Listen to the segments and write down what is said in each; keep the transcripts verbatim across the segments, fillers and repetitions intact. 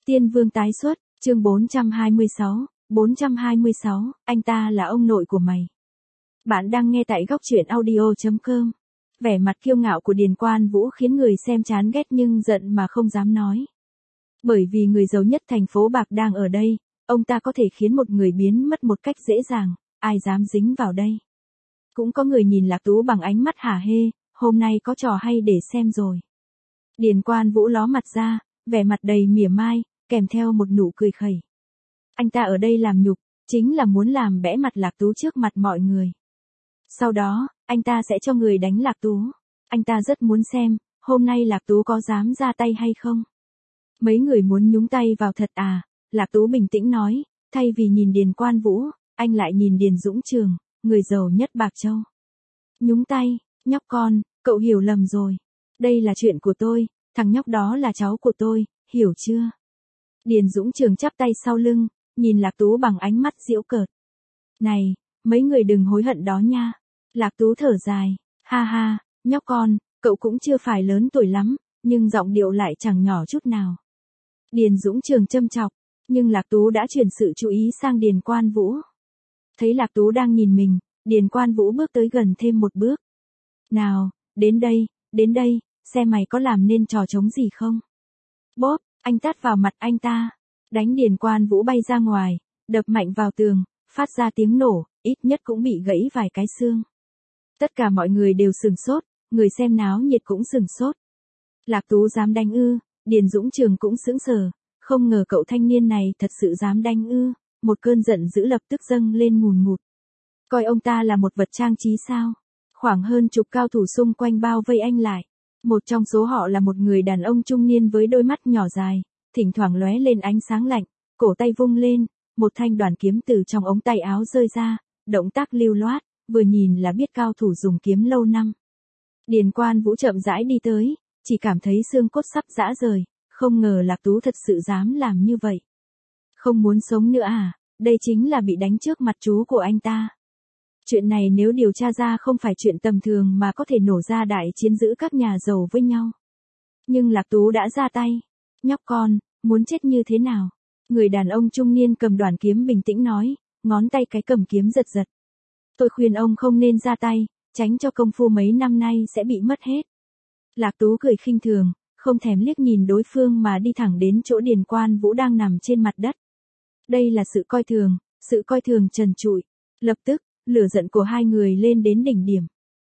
Tiên Vương tái xuất, chương bốn trăm hai mươi sáu, bốn trăm hai mươi sáu, anh ta là ông nội của mày. Bạn đang nghe tại góc truyện audio chấm com. Vẻ mặt kiêu ngạo của Điền Quan Vũ khiến người xem chán ghét nhưng giận mà không dám nói. Bởi vì người giàu nhất thành phố Bạc đang ở đây, ông ta có thể khiến một người biến mất một cách dễ dàng, ai dám dính vào đây. Cũng có người nhìn Lạc Tú bằng ánh mắt hả hê, hôm nay có trò hay để xem rồi. Điền Quan Vũ ló mặt ra, vẻ mặt đầy mỉa mai, kèm theo một nụ cười khẩy. Anh ta ở đây làm nhục, chính là muốn làm bẽ mặt Lạc Tú trước mặt mọi người. Sau đó, anh ta sẽ cho người đánh Lạc Tú. Anh ta rất muốn xem, hôm nay Lạc Tú có dám ra tay hay không. Mấy người muốn nhúng tay vào thật à? Lạc Tú bình tĩnh nói, thay vì nhìn Điền Quan Vũ, anh lại nhìn Điền Dũng Trường, người giàu nhất Bạc Châu. Nhúng tay, nhóc con, cậu hiểu lầm rồi. Đây là chuyện của tôi, thằng nhóc đó là cháu của tôi, hiểu chưa? Điền Dũng Trường chắp tay sau lưng, nhìn Lạc Tú bằng ánh mắt giễu cợt. Này, mấy người đừng hối hận đó nha. Lạc Tú thở dài, ha ha, nhóc con, cậu cũng chưa phải lớn tuổi lắm, nhưng giọng điệu lại chẳng nhỏ chút nào. Điền Dũng Trường châm chọc, nhưng Lạc Tú đã chuyển sự chú ý sang Điền Quan Vũ. Thấy Lạc Tú đang nhìn mình, Điền Quan Vũ bước tới gần thêm một bước. Nào, đến đây, đến đây, xem mày có làm nên trò trống gì không? Bóp, anh tát vào mặt anh ta, đánh Điền Quan Vũ bay ra ngoài, đập mạnh vào tường, phát ra tiếng nổ, ít nhất cũng bị gãy vài cái xương. Tất cả mọi người đều sửng sốt, người xem náo nhiệt cũng sửng sốt. Lạc Tú dám đánh ư? Điền Dũng Trường cũng sững sờ, không ngờ cậu thanh niên này thật sự dám đánh ư, một cơn giận dữ lập tức dâng lên ngùn ngụt. Coi ông ta là một vật trang trí sao? Khoảng hơn chục cao thủ xung quanh bao vây anh lại. Một trong số họ là một người đàn ông trung niên với đôi mắt nhỏ dài, thỉnh thoảng lóe lên ánh sáng lạnh, cổ tay vung lên, một thanh đoàn kiếm từ trong ống tay áo rơi ra, động tác lưu loát, vừa nhìn là biết cao thủ dùng kiếm lâu năm. Điền Quan Vũ chậm rãi đi tới, chỉ cảm thấy xương cốt sắp giã rời, không ngờ Lạc Tú thật sự dám làm như vậy. Không muốn sống nữa à? Đây chính là bị đánh trước mặt chú của anh ta. Chuyện này nếu điều tra ra không phải chuyện tầm thường mà có thể nổ ra đại chiến giữa các nhà giàu với nhau. Nhưng Lạc Tú đã ra tay. Nhóc con, muốn chết như thế nào? Người đàn ông trung niên cầm đoàn kiếm bình tĩnh nói, ngón tay cái cầm kiếm giật giật. Tôi khuyên ông không nên ra tay, tránh cho công phu mấy năm nay sẽ bị mất hết. Lạc Tú cười khinh thường, không thèm liếc nhìn đối phương mà đi thẳng đến chỗ Điền Quan Vũ đang nằm trên mặt đất. Đây là sự coi thường, sự coi thường trần trụi. Lập tức, lửa giận của hai người lên đến đỉnh điểm.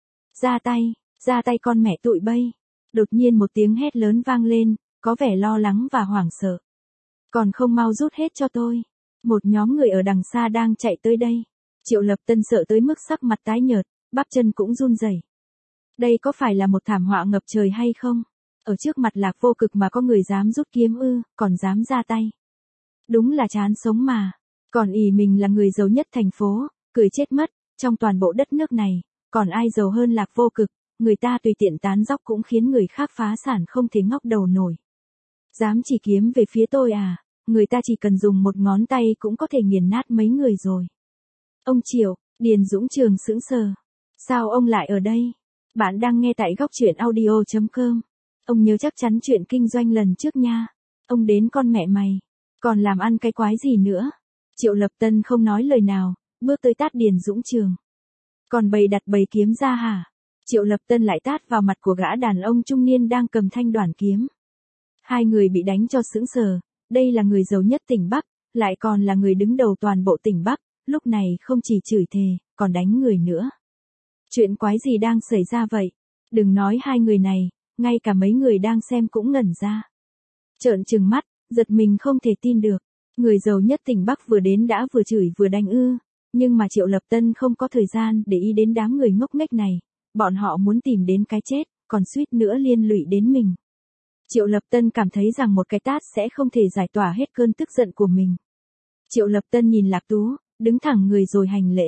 Ra tay, ra tay con mẹ tụi bay. Đột nhiên một tiếng hét lớn vang lên, có vẻ lo lắng và hoảng sợ. Còn không mau rút hết cho tôi. Một nhóm người ở đằng xa đang chạy tới đây. Triệu Lập Tân sợ tới mức sắc mặt tái nhợt, bắp chân cũng run rẩy. Đây có phải là một thảm họa ngập trời hay không? Ở trước mặt Lạc Vô Cực mà có người dám rút kiếm ư, còn dám ra tay. Đúng là chán sống mà. Còn ỷ mình là người giàu nhất thành phố, cười chết mất, trong toàn bộ đất nước này, còn ai giàu hơn Lạc Vô Cực, người ta tùy tiện tán dóc cũng khiến người khác phá sản không thể ngóc đầu nổi. Dám chỉ kiếm về phía tôi à, người ta chỉ cần dùng một ngón tay cũng có thể nghiền nát mấy người rồi. Ông Triệu, Điền Dũng Trường sững sờ. Sao ông lại ở đây? Bạn đang nghe tại góc truyện audio chấm com. Ông nhớ chắc chắn chuyện kinh doanh lần trước nha. Ông đến con mẹ mày, còn làm ăn cái quái gì nữa? Triệu Lập Tân không nói lời nào, bước tới tát Điền Dũng Trường. Còn bày đặt bày kiếm ra hả? Triệu Lập Tân lại tát vào mặt của gã đàn ông trung niên đang cầm thanh đoàn kiếm. Hai người bị đánh cho sững sờ, đây là người giàu nhất tỉnh Bắc, lại còn là người đứng đầu toàn bộ tỉnh Bắc, lúc này không chỉ chửi thề, còn đánh người nữa. Chuyện quái gì đang xảy ra vậy? Đừng nói hai người này, ngay cả mấy người đang xem cũng ngẩn ra. Trợn trừng mắt, giật mình không thể tin được. Người giàu nhất tỉnh Bắc vừa đến đã vừa chửi vừa đánh ư, nhưng mà Triệu Lập Tân không có thời gian để ý đến đám người ngốc nghếch này, bọn họ muốn tìm đến cái chết, còn suýt nữa liên lụy đến mình. Triệu Lập Tân cảm thấy rằng một cái tát sẽ không thể giải tỏa hết cơn tức giận của mình. Triệu Lập Tân nhìn Lạc Tú, đứng thẳng người rồi hành lễ.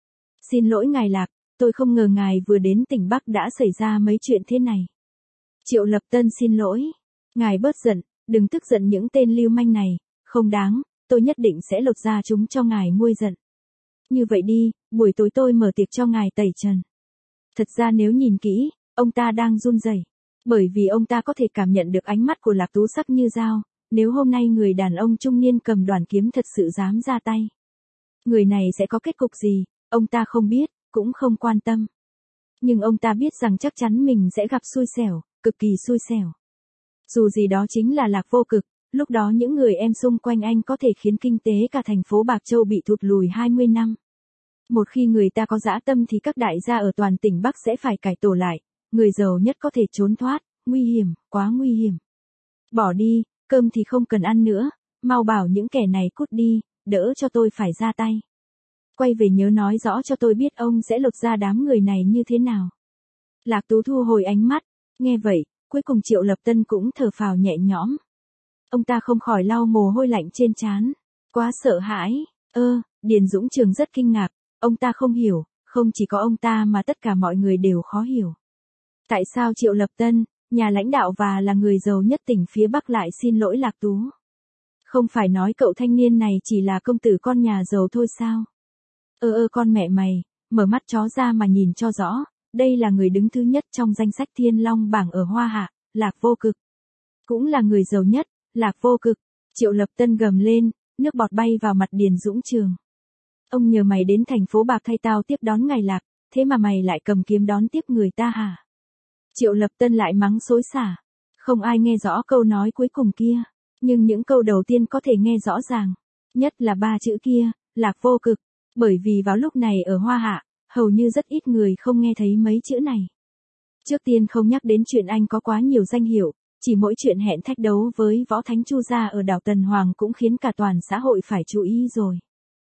Xin lỗi ngài Lạc, tôi không ngờ ngài vừa đến tỉnh Bắc đã xảy ra mấy chuyện thế này. Triệu Lập Tân xin lỗi. Ngài bớt giận, đừng tức giận những tên lưu manh này, không đáng, tôi nhất định sẽ lột ra chúng cho ngài nguôi giận. Như vậy đi, buổi tối tôi mở tiệc cho ngài tẩy trần. Thật ra nếu nhìn kỹ, ông ta đang run rẩy, bởi vì ông ta có thể cảm nhận được ánh mắt của Lạc Tú sắc như dao, nếu hôm nay người đàn ông trung niên cầm đoàn kiếm thật sự dám ra tay. Người này sẽ có kết cục gì, ông ta không biết, cũng không quan tâm. Nhưng ông ta biết rằng chắc chắn mình sẽ gặp xui xẻo, cực kỳ xui xẻo. Dù gì đó chính là Lạc Vô Cực, lúc đó những người em xung quanh anh có thể khiến kinh tế cả thành phố Bạc Châu bị thụt lùi hai mươi năm. Một khi người ta có dã tâm thì các đại gia ở toàn tỉnh Bắc sẽ phải cải tổ lại, người giàu nhất có thể trốn thoát, nguy hiểm, quá nguy hiểm. Bỏ đi, cơm thì không cần ăn nữa, mau bảo những kẻ này cút đi, đỡ cho tôi phải ra tay. Quay về nhớ nói rõ cho tôi biết ông sẽ lột ra đám người này như thế nào. Lạc Tú thu hồi ánh mắt, nghe vậy, cuối cùng Triệu Lập Tân cũng thở phào nhẹ nhõm. Ông ta không khỏi lau mồ hôi lạnh trên trán, quá sợ hãi, ơ, Điền Dũng Trường rất kinh ngạc, ông ta không hiểu, không chỉ có ông ta mà tất cả mọi người đều khó hiểu. Tại sao Triệu Lập Tân, nhà lãnh đạo và là người giàu nhất tỉnh phía Bắc lại xin lỗi Lạc Tú? Không phải nói cậu thanh niên này chỉ là công tử con nhà giàu thôi sao? Ơ ơ con mẹ mày, mở mắt chó ra mà nhìn cho rõ, đây là người đứng thứ nhất trong danh sách Thiên Long bảng ở Hoa Hạ, Lạc Vô Cực. Cũng là người giàu nhất, Lạc Vô Cực. Triệu Lập Tân gầm lên, nước bọt bay vào mặt Điền Dũng Trường. Ông nhờ mày đến thành phố Bạc thay tao tiếp đón ngài Lạc, thế mà mày lại cầm kiếm đón tiếp người ta hả? Triệu Lập Tân lại mắng xối xả. Không ai nghe rõ câu nói cuối cùng kia, nhưng những câu đầu tiên có thể nghe rõ ràng. Nhất là ba chữ kia, Lạc Vô Cực. Bởi vì vào lúc này ở Hoa Hạ, hầu như rất ít người không nghe thấy mấy chữ này. Trước tiên không nhắc đến chuyện anh có quá nhiều danh hiệu, chỉ mỗi chuyện hẹn thách đấu với Võ Thánh Chu gia ở đảo Tần Hoàng cũng khiến cả toàn xã hội phải chú ý rồi.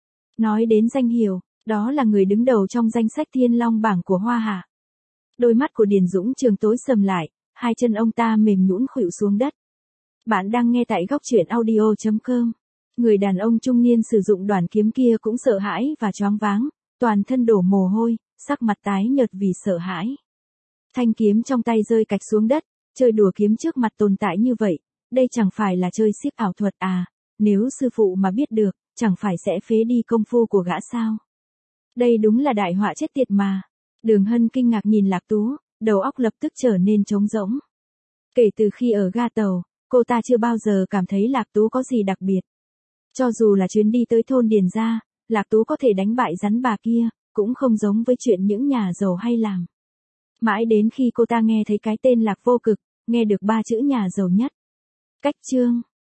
Nói đến danh hiệu, đó là người đứng đầu trong danh sách Thiên Long bảng của Hoa Hạ. Đôi mắt của Điền Dũng Trường tối sầm lại, hai chân ông ta mềm nhũn khuỵu xuống đất. Bạn đang nghe tại góc truyện audio chấm com. Người đàn ông trung niên sử dụng đoàn kiếm kia cũng sợ hãi và choáng váng, toàn thân đổ mồ hôi, sắc mặt tái nhợt vì sợ hãi. Thanh kiếm trong tay rơi cạch xuống đất, chơi đùa kiếm trước mặt tồn tại như vậy, đây chẳng phải là chơi xiếc ảo thuật à, nếu sư phụ mà biết được, chẳng phải sẽ phế đi công phu của gã sao. Đây đúng là đại họa chết tiệt mà. Đường Hân kinh ngạc nhìn Lạc Tú, đầu óc lập tức trở nên trống rỗng. Kể từ khi ở ga tàu, cô ta chưa bao giờ cảm thấy Lạc Tú có gì đặc biệt. Cho dù là chuyến đi tới thôn Điền gia, Lạc Tú có thể đánh bại rắn bà kia, cũng không giống với chuyện những nhà giàu hay làm. Mãi đến khi cô ta nghe thấy cái tên Lạc Vô Cực, nghe được ba chữ nhà giàu nhất. Cách chương